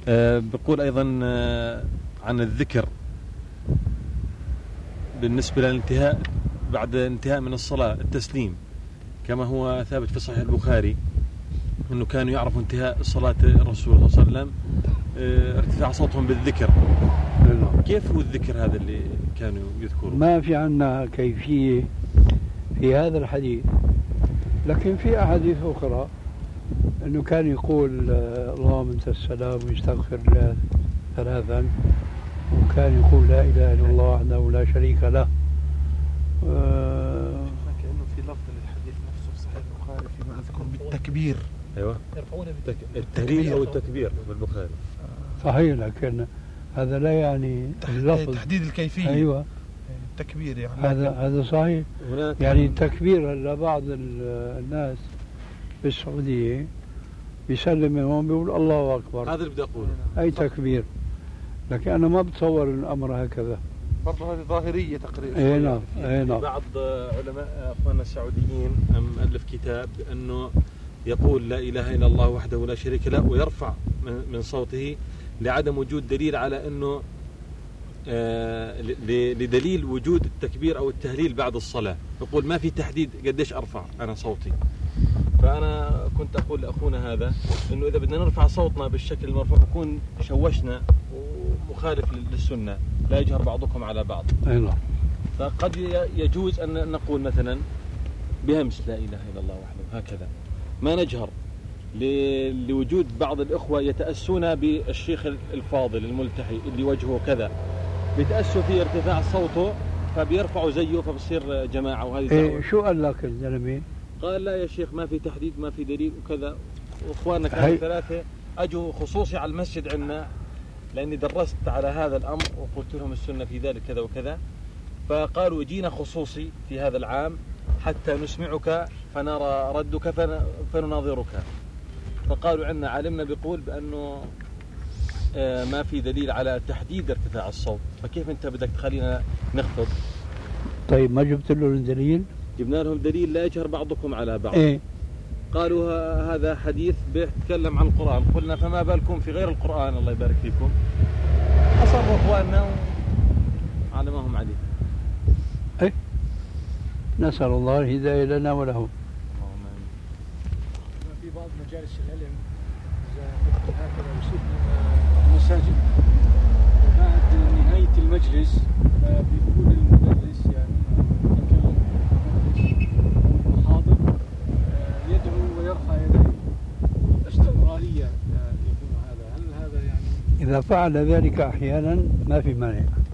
بقول أيضا عن الذكر بالنسبة للانتهاء بعد انتهاء من الصلاة التسليم، كما هو ثابت في صحيح البخاري أنه كانوا يعرفوا انتهاء صلاة الرسول صلى الله عليه وسلم ارتفاع صوتهم بالذكر. كيف هو الذكر هذا اللي كانوا يذكرون؟ ما في عنا كيفية في هذا الحديث، لكن في أحاديث أخرى أنه كان يقول اللهم أنت السلام ويستغفر الله 3، وكان يقول لا إله إلا الله وحده لا شريك له. كأنه في لفظ للحديث نفسه في صحيح البخاري فيما أذكر بالتكبير. أيوة، التهليل أو التكبير بالبخاري صحيح، لكن هذا لا يعني اللفظ تحديد الكيفية. أيوة، التكبير يعني هذا صحيح. يعني التكبير لبعض الناس في السعودية بيسلم من هون بيقول الله أكبر، هذا اللي بدي أقوله، أي تكبير. لكن أنا ما بتصور الأمر هكذا، برضه هذه ظاهرية تقريبا. اي نعم، اي نعم. بعض علماء أخواننا السعوديين ألف كتاب أنه يقول لا إله إلا الله وحده لا شريك له ويرفع من صوته لعدم وجود دليل على أنه لدليل وجود التكبير أو التهليل بعد الصلاة. يقول ما في تحديد قديش أرفع أنا صوتي. فأنا كنت أقول لأخونا هذا أنه إذا بدنا نرفع صوتنا بالشكل المرفوع نكون شوشنا ومخالف للسنة، لا يجهر بعضكم على بعض. فقد يجوز أن نقول مثلا بهمس لا إله إلا الله وحده هكذا، ما نجهر لوجود بعض الإخوة يتأسون بالشيخ الفاضل الملتحي اللي وجهه كذا، بيتأسوا في ارتفاع صوته فبيرفعوا زيه فبصير جماعة. وهذه إيه شو قال لك الزلمة؟ قال لا يا شيخ ما في تحديد ما في دليل وكذا. وإخواننا كانوا 3 أجوا خصوصي على المسجد عندنا لأني درست على هذا الأمر وقلت لهم السنة في ذلك كذا وكذا، فقالوا جينا خصوصي في هذا العام حتى نسمعك فنرى ردك فنناظرك. فقالوا عندنا عالمنا بيقول بأنه ما في دليل على تحديد ارتفاع الصوت، فكيف أنت بدك تخلينا نخفض؟ طيب ما جبت له الدليل؟ جبنا لهم دليل لا يجهر بعضكم على بعض. إيه؟ قالوا هذا حديث بيتكلم عن القرآن. قلنا فما بالكم في غير القرآن الله يبارك فيكم. أصروا إخواننا على ما هم عليه. إيه؟ نسأل الله الهداية لنا ولهم. في بعض مجالس العلم هكذا يصير المساجد وبعد نهاية المجلس بيكون المدرس يعني المحاضر يدعو ويرفع يديه استمرارية يكون هذا. هل هذا يعني إذا فعل ذلك أحيانا ما في مانع.